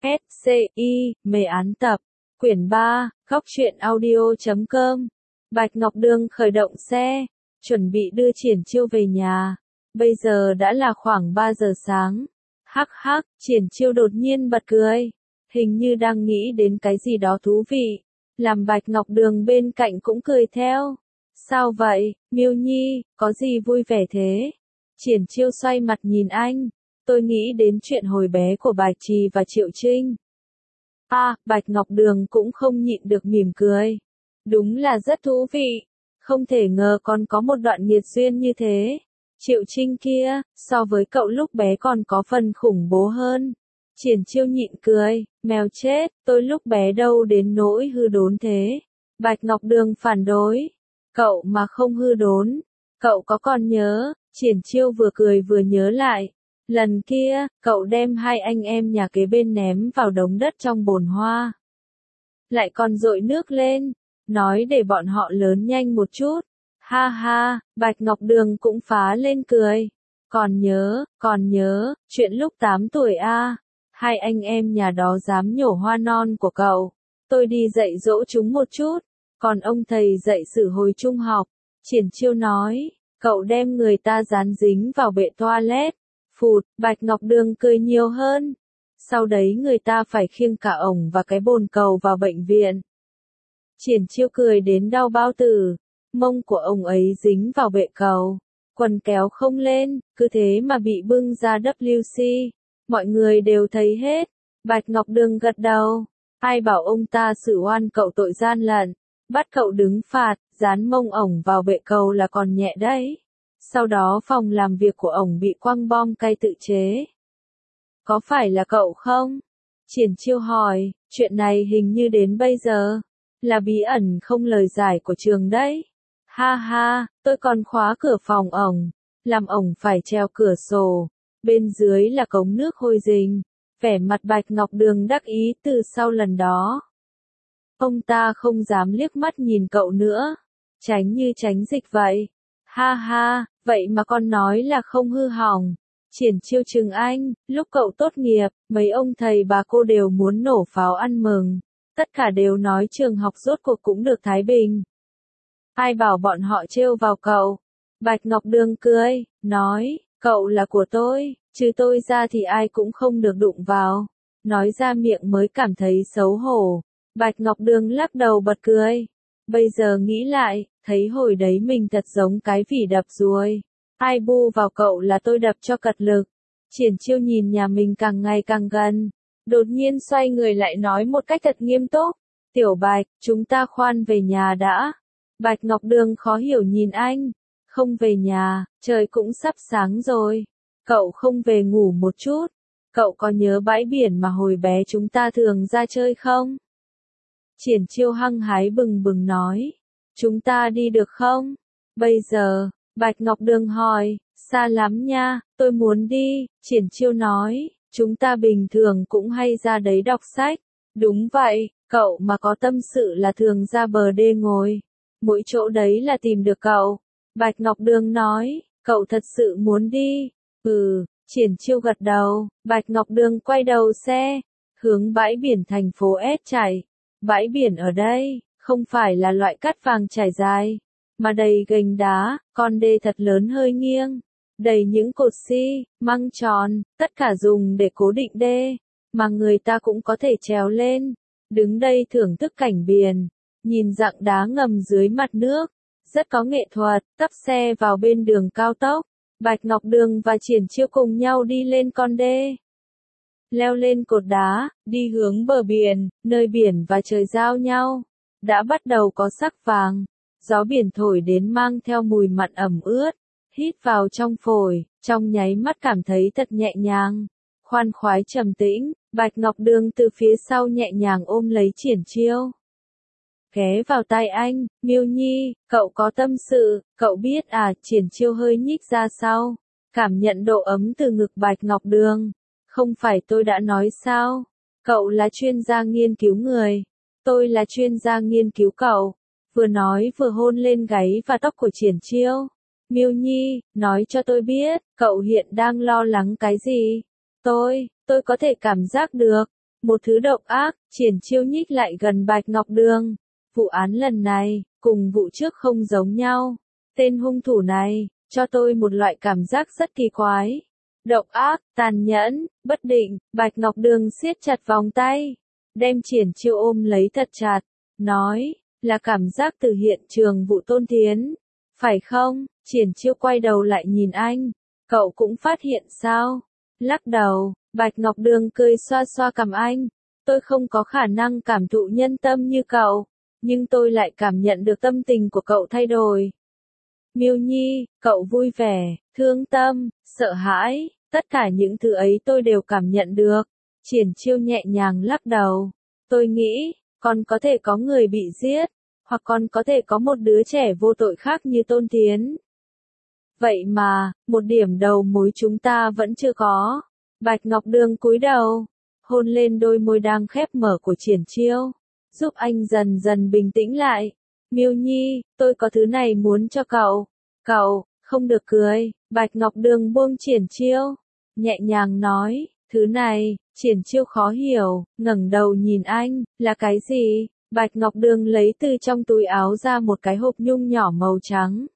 SCI, mê án tập, quyển 3, góc truyện audio.com. Bạch Ngọc Đường khởi động xe, chuẩn bị đưa Triển Chiêu về nhà. Bây giờ đã là khoảng 3 giờ sáng. Hắc hắc, Triển Chiêu đột nhiên bật cười. Hình như đang nghĩ đến cái gì đó thú vị. Làm Bạch Ngọc Đường bên cạnh cũng cười theo. Sao vậy, Miêu Nhi, có gì vui vẻ thế? Triển Chiêu xoay mặt nhìn anh. Tôi nghĩ đến chuyện hồi bé của Bạch Trì và Triệu Trinh. Bạch Ngọc Đường cũng không nhịn được mỉm cười. Đúng là rất thú vị. Không thể ngờ còn có một đoạn nghiệt duyên như thế. Triệu Trinh kia, so với cậu lúc bé còn có phần khủng bố hơn. Triển Chiêu nhịn cười, mèo chết, tôi lúc bé đâu đến nỗi hư đốn thế. Bạch Ngọc Đường phản đối. Cậu mà không hư đốn. Cậu có còn nhớ, Triển Chiêu vừa cười vừa nhớ lại. Lần kia, cậu đem hai anh em nhà kế bên ném vào đống đất trong bồn hoa. Lại còn dội nước lên, nói để bọn họ lớn nhanh một chút. Ha ha, Bạch Ngọc Đường cũng phá lên cười. Còn nhớ, chuyện lúc 8 tuổi hai anh em nhà đó dám nhổ hoa non của cậu. Tôi đi dạy dỗ chúng một chút, còn ông thầy dạy sử hồi trung học. Triển Chiêu nói, cậu đem người ta dán dính vào bệ toilet. Phụt, Bạch Ngọc Đường cười nhiều hơn. Sau đấy người ta phải khiêng cả ổng và cái bồn cầu vào bệnh viện. Triển Chiêu cười đến đau bao tử. Mông của ông ấy dính vào bệ cầu. Quần kéo không lên, cứ thế mà bị bưng ra WC. Mọi người đều thấy hết. Bạch Ngọc Đường gật đầu. Ai bảo ông ta xử oan cậu tội gian lận. Bắt cậu đứng phạt, dán mông ổng vào bệ cầu là còn nhẹ đấy. Sau đó phòng làm việc của ổng bị quăng bom cay tự chế. Có phải là cậu không? Triển Chiêu hỏi, chuyện này hình như đến bây giờ là bí ẩn không lời giải của trường đấy. Ha ha, tôi còn khóa cửa phòng ổng, làm ổng phải treo cửa sổ, bên dưới là cống nước hôi rình. Vẻ mặt Bạch Ngọc Đường đắc ý từ sau lần đó. Ông ta không dám liếc mắt nhìn cậu nữa, tránh như tránh dịch vậy. Ha ha, vậy mà con nói là không hư hỏng. Triển Chiêu chừng anh, lúc cậu tốt nghiệp, mấy ông thầy bà cô đều muốn nổ pháo ăn mừng. Tất cả đều nói trường học rốt cuộc cũng được thái bình. Ai bảo bọn họ trêu vào cậu? Bạch Ngọc Đường cười, nói, cậu là của tôi, trừ tôi ra thì ai cũng không được đụng vào. Nói ra miệng mới cảm thấy xấu hổ. Bạch Ngọc Đường lắc đầu bật cười. Bây giờ nghĩ lại, thấy hồi đấy mình thật giống cái vỉ đập ruồi. Ai bu vào cậu là tôi đập cho cật lực. Triển Chiêu nhìn nhà mình càng ngày càng gần. Đột nhiên xoay người lại nói một cách thật nghiêm túc. Tiểu Bạch, chúng ta khoan về nhà đã. Bạch Ngọc Đường khó hiểu nhìn anh. Không về nhà, trời cũng sắp sáng rồi. Cậu không về ngủ một chút. Cậu có nhớ bãi biển mà hồi bé chúng ta thường ra chơi không? Triển Chiêu hăng hái bừng bừng nói. Chúng ta đi được không? Bây giờ, Bạch Ngọc Đường hỏi, xa lắm nha, tôi muốn đi. Triển Chiêu nói, chúng ta bình thường cũng hay ra đấy đọc sách. Đúng vậy, cậu mà có tâm sự là thường ra bờ đê ngồi. Mỗi chỗ đấy là tìm được cậu. Bạch Ngọc Đường nói, cậu thật sự muốn đi. Triển Chiêu gật đầu. Bạch Ngọc Đường quay đầu xe, hướng bãi biển thành phố S chạy. Bãi biển ở đây, không phải là loại cát vàng trải dài, mà đầy gành đá, con đê thật lớn hơi nghiêng, đầy những cột măng tròn, tất cả dùng để cố định đê, mà người ta cũng có thể trèo lên, đứng đây thưởng thức cảnh biển, nhìn dặng đá ngầm dưới mặt nước, rất có nghệ thuật. Tấp xe vào bên đường cao tốc, Bạch Ngọc Đường và Triển Chiêu cùng nhau đi lên con đê. Leo lên cột đá, đi hướng bờ biển, nơi biển và trời giao nhau. Đã bắt đầu có sắc vàng. Gió biển thổi đến mang theo mùi mặn ẩm ướt. Hít vào trong phổi, trong nháy mắt cảm thấy thật nhẹ nhàng. Khoan khoái trầm tĩnh, Bạch Ngọc Đường từ phía sau nhẹ nhàng ôm lấy Triển Chiêu. Ghé vào tai anh, Miêu Nhi, cậu có tâm sự, cậu biết Triển Chiêu hơi nhích ra sau. Cảm nhận độ ấm từ ngực Bạch Ngọc Đường. Không phải tôi đã nói sao? Cậu là chuyên gia nghiên cứu người. Tôi là chuyên gia nghiên cứu cậu. Vừa nói vừa hôn lên gáy và tóc của Triển Chiêu. Miêu Nhi, nói cho tôi biết, cậu hiện đang lo lắng cái gì? Tôi có thể cảm giác được. một thứ độc ác, Triển Chiêu nhích lại gần Bạch Ngọc Đường. Vụ án lần này, cùng vụ trước không giống nhau. Tên hung thủ này, cho tôi một loại cảm giác rất kỳ quái. Độc ác, tàn nhẫn, bất định, Bạch Ngọc Đường siết chặt vòng tay. Đem Triển Chiêu ôm lấy thật chặt. Nói, là cảm giác từ hiện trường vụ Tôn Thiến. Phải không? Triển Chiêu quay đầu lại nhìn anh. Cậu cũng phát hiện sao? Lắc đầu, Bạch Ngọc Đường cười xoa xoa cằm anh. Tôi không có khả năng cảm thụ nhân tâm như cậu, nhưng tôi lại cảm nhận được tâm tình của cậu thay đổi. Miêu Nhi, cậu vui vẻ, thương tâm, sợ hãi, tất cả những thứ ấy tôi đều cảm nhận được. Triển Chiêu nhẹ nhàng lắc đầu. Tôi nghĩ, còn có thể có người bị giết, hoặc còn có thể có một đứa trẻ vô tội khác như Tôn Thiến. Vậy mà, một điểm đầu mối chúng ta vẫn chưa có. Bạch Ngọc Đường cúi đầu, hôn lên đôi môi đang khép mở của Triển Chiêu, giúp anh dần dần bình tĩnh lại. Miêu Nhi, tôi có thứ này muốn cho cậu. Cậu, không được cười. Bạch Ngọc Đường buông Triển Chiêu, nhẹ nhàng nói, thứ này. Triển Chiêu khó hiểu, ngẩng đầu nhìn anh, là cái gì? Bạch Ngọc Đường lấy từ trong túi áo ra một cái hộp nhung nhỏ màu trắng.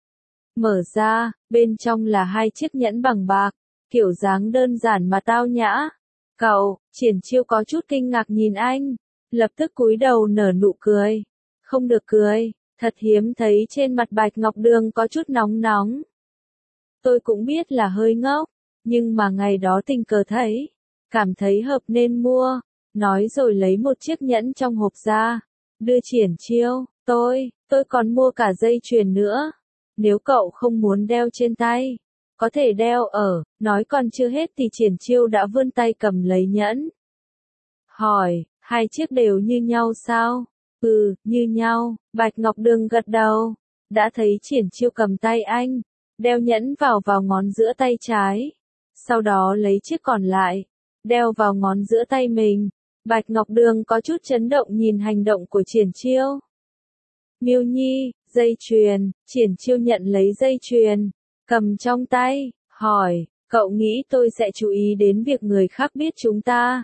Mở ra, bên trong là 2 chiếc nhẫn bằng bạc, kiểu dáng đơn giản mà tao nhã. Cậu, Triển Chiêu có chút kinh ngạc nhìn anh, lập tức cúi đầu nở nụ cười. Không được cười, thật hiếm thấy trên mặt Bạch Ngọc Đường có chút nóng nóng. Tôi cũng biết là hơi ngốc, nhưng mà ngày đó tình cờ thấy, cảm thấy hợp nên mua, nói rồi lấy một chiếc nhẫn trong hộp ra, đưa Triển Chiêu, tôi còn mua cả dây chuyền nữa. Nếu cậu không muốn đeo trên tay, có thể đeo ở, nói còn chưa hết thì Triển Chiêu đã vươn tay cầm lấy nhẫn. Hỏi, 2 chiếc đều như nhau sao? Ừ, như nhau, Bạch Ngọc Đường gật đầu. Đã thấy Triển Chiêu cầm tay anh, đeo nhẫn vào ngón giữa tay trái. Sau đó lấy chiếc còn lại, đeo vào ngón giữa tay mình. Bạch Ngọc Đường có chút chấn động nhìn hành động của Triển Chiêu. Miêu Nhi, dây chuyền. Triển Chiêu nhận lấy dây chuyền, cầm trong tay, hỏi, cậu nghĩ tôi sẽ chú ý đến việc người khác biết chúng ta?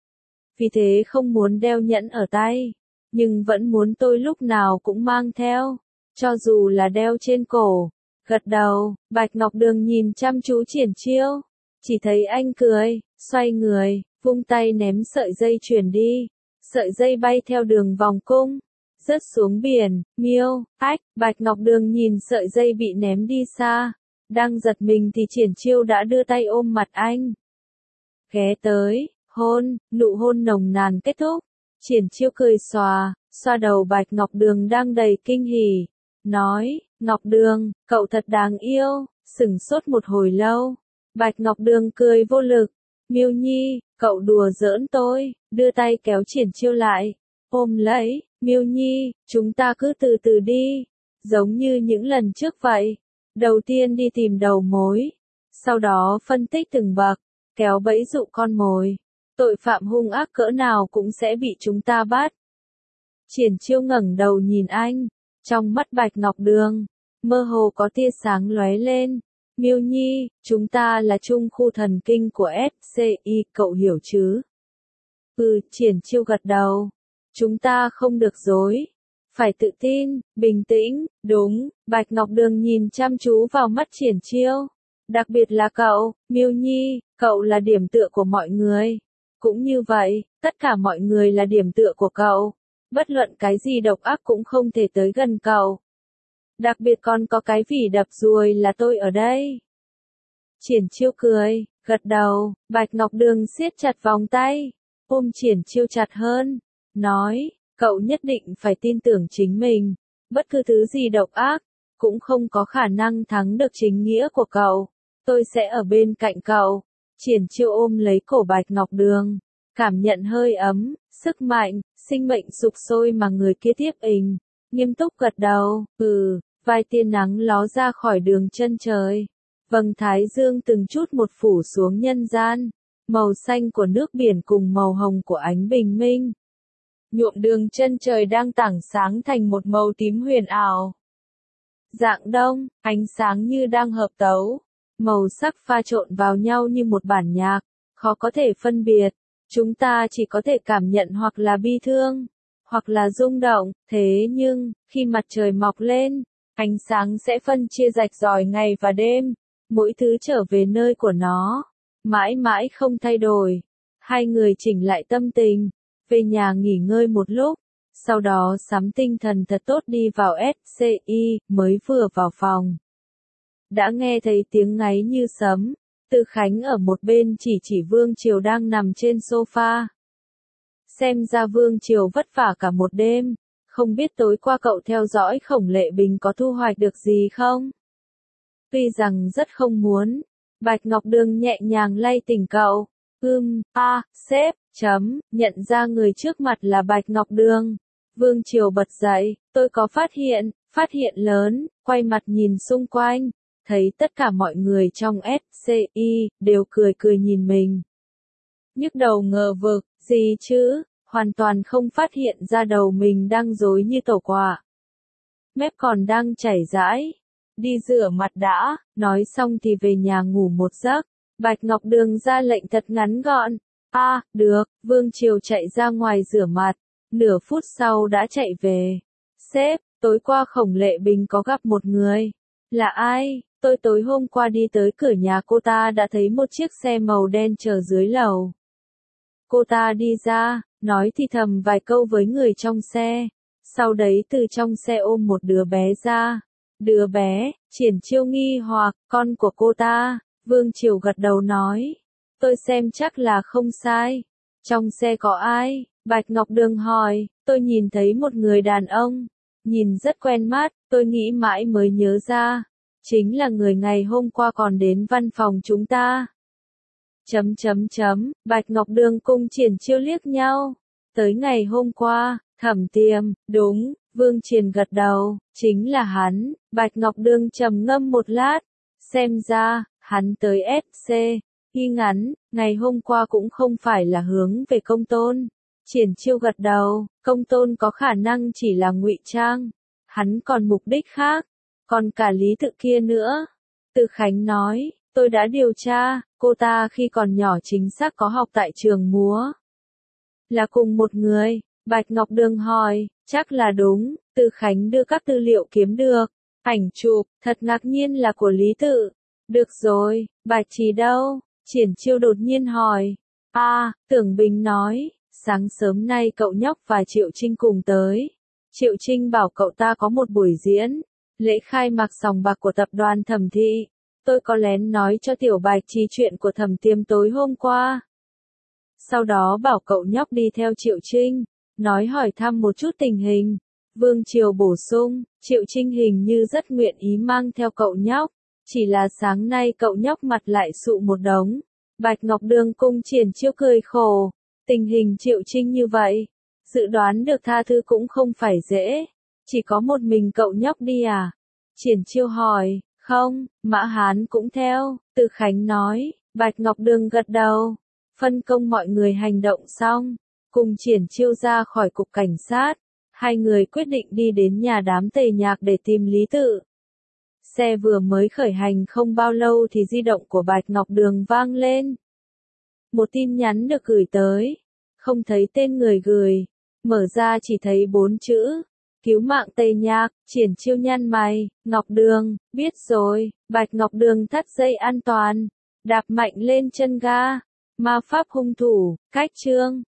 Vì thế không muốn đeo nhẫn ở tay, nhưng vẫn muốn tôi lúc nào cũng mang theo, cho dù là đeo trên cổ. Gật đầu, Bạch Ngọc Đường nhìn chăm chú Triển Chiêu, chỉ thấy anh cười, xoay người, vung tay ném sợi dây chuyền đi. Sợi dây bay theo đường vòng cung, rớt xuống biển. Miêu, ách, Bạch Ngọc Đường nhìn sợi dây bị ném đi xa, đang giật mình thì Triển Chiêu đã đưa tay ôm mặt anh. Ghé tới, hôn, nụ hôn nồng nàn kết thúc. Triển Chiêu cười xòa, xoa đầu Bạch Ngọc Đường đang đầy kinh hỉ, nói, Ngọc Đường, cậu thật đáng yêu. Sửng sốt một hồi lâu, Bạch Ngọc Đường cười vô lực. Miêu Nhi, cậu đùa giỡn tôi, đưa tay kéo Triển Chiêu lại, ôm lấy. Miêu Nhi, chúng ta cứ từ từ đi, giống như những lần trước vậy. Đầu tiên đi tìm đầu mối, sau đó phân tích từng bậc, kéo bẫy dụ con mồi. Tội phạm hung ác cỡ nào cũng sẽ bị chúng ta bắt. Triển Chiêu ngẩng đầu nhìn anh, trong mắt Bạch Ngọc Đường, mơ hồ có tia sáng lóe lên. Miêu Nhi, chúng ta là trung khu thần kinh của SCI, cậu hiểu chứ? Ừ, Triển Chiêu gật đầu. Chúng ta không được dối. Phải tự tin, bình tĩnh, đúng. Bạch Ngọc Đường nhìn chăm chú vào mắt Triển Chiêu. Đặc biệt là cậu, Miêu Nhi, cậu là điểm tựa của mọi người. Cũng như vậy, tất cả mọi người là điểm tựa của cậu. Bất luận cái gì độc ác cũng không thể tới gần cậu. Đặc biệt còn có cái vỉ đập ruồi là tôi ở đây. Triển Chiêu cười, gật đầu. Bạch Ngọc Đường siết chặt vòng tay, ôm Triển Chiêu chặt hơn, nói, cậu nhất định phải tin tưởng chính mình. Bất cứ thứ gì độc ác, cũng không có khả năng thắng được chính nghĩa của cậu. Tôi sẽ ở bên cạnh cậu. Triển Chiêu ôm lấy cổ Bạch Ngọc Đường, cảm nhận hơi ấm, sức mạnh, sinh mệnh sục sôi mà người kia tiếp ứng, nghiêm túc gật đầu. Ừ, vài tia nắng ló ra khỏi đường chân trời. Vầng thái dương từng chút một phủ xuống nhân gian, màu xanh của nước biển cùng màu hồng của ánh bình minh, nhuộm đường chân trời đang tảng sáng thành một màu tím huyền ảo. Rạng đông, ánh sáng như đang hợp tấu, màu sắc pha trộn vào nhau như một bản nhạc, khó có thể phân biệt. Chúng ta chỉ có thể cảm nhận hoặc là bi thương, hoặc là rung động, thế nhưng, khi mặt trời mọc lên, ánh sáng sẽ phân chia rạch ròi ngày và đêm, mỗi thứ trở về nơi của nó, mãi mãi không thay đổi. Hai người chỉnh lại tâm tình, về nhà nghỉ ngơi một lúc, sau đó sắm tinh thần thật tốt đi vào SCI, mới vừa vào phòng. Đã nghe thấy tiếng ngáy như sấm, Tư Khánh ở một bên chỉ Vương Triều đang nằm trên sofa. Xem ra Vương Triều vất vả cả một đêm, không biết tối qua cậu theo dõi Khổng Lệ Bình có thu hoạch được gì không? Tuy rằng rất không muốn, Bạch Ngọc Đường nhẹ nhàng lay tỉnh cậu. Sếp, nhận ra người trước mặt là Bạch Ngọc Đường. Vương Triều bật dậy, tôi có phát hiện lớn, quay mặt nhìn xung quanh, thấy tất cả mọi người trong SCI, đều cười nhìn mình. Nhức đầu ngờ vực, gì chứ, hoàn toàn không phát hiện ra đầu mình đang rối như tẩu quả. Mép còn đang chảy rãi. Đi rửa mặt đã, nói xong thì về nhà ngủ một giấc. Bạch Ngọc Đường ra lệnh thật ngắn gọn. Được, Vương Triều chạy ra ngoài rửa mặt, nửa phút sau đã chạy về. Sếp, tối qua Khổng Lệ Bình có gặp một người. Là ai? Tôi tối hôm qua đi tới cửa nhà cô ta đã thấy một chiếc xe màu đen chờ dưới lầu. Cô ta đi ra, nói thì thầm vài câu với người trong xe. Sau đấy từ trong xe ôm một đứa bé ra. Đứa bé, Triển Chiêu nghi hoặc, con của cô ta. Vương Triều gật đầu nói. Tôi xem chắc là không sai. Trong xe có ai? Bạch Ngọc Đường hỏi. Tôi nhìn thấy một người đàn ông. Nhìn rất quen mắt, tôi nghĩ mãi mới nhớ ra. Chính là người ngày hôm qua còn đến văn phòng chúng ta. Bạch Ngọc Đường cùng Triển Chiêu liếc nhau. Tới ngày hôm qua, Thẩm Tiềm, đúng, Vương Triền gật đầu, chính là hắn. Bạch Ngọc Đường trầm ngâm một lát. Xem ra, hắn tới SC, y ngắn, ngày hôm qua cũng không phải là hướng về Công Tôn. Triển Chiêu gật đầu, Công Tôn có khả năng chỉ là ngụy trang. Hắn còn mục đích khác, còn cả Lý Tự kia nữa. Tư Khánh nói, tôi đã điều tra, cô ta khi còn nhỏ chính xác có học tại trường múa. Là cùng một người, Bạch Ngọc Đường hỏi, chắc là đúng. Tư Khánh đưa các tư liệu kiếm được, ảnh chụp, thật ngạc nhiên là của Lý Tự. Được rồi, Bạch Trì đâu? Triển Chiêu đột nhiên hỏi. Tưởng Bình nói, sáng sớm nay cậu nhóc và Triệu Trinh cùng tới. Triệu Trinh bảo cậu ta có một buổi diễn, lễ khai mạc sòng bạc của tập đoàn Thẩm Thị. Tôi có lén nói cho Tiểu Bạch Trì chuyện của Thẩm Tiêm tối hôm qua. Sau đó bảo cậu nhóc đi theo Triệu Trinh, nói hỏi thăm một chút tình hình. Vương Triều bổ sung, Triệu Trinh hình như rất nguyện ý mang theo cậu nhóc. Chỉ là sáng nay cậu nhóc mặt lại sụ một đống. Bạch Ngọc Đường cùng Triển Chiêu cười khổ. Tình hình Triệu Trinh như vậy, dự đoán được tha thứ cũng không phải dễ. Chỉ có một mình cậu nhóc đi à? Triển Chiêu hỏi, không, Mã Hán cũng theo. Tư Khánh nói, Bạch Ngọc Đường gật đầu. Phân công mọi người hành động xong, cùng Triển Chiêu ra khỏi cục cảnh sát. Hai người quyết định đi đến nhà đám Tề Nhạc để tìm Lý Tự. Xe vừa mới khởi hành không bao lâu thì di động của Bạch Ngọc Đường vang lên. Một tin nhắn được gửi tới. Không thấy tên người gửi. Mở ra chỉ thấy 4 chữ. Cứu mạng Tề Nhạc. Triển Chiêu nhăn mày. Ngọc Đường, biết rồi. Bạch Ngọc Đường thắt dây an toàn. Đạp mạnh lên chân ga. Ma pháp hung thủ, cách chương.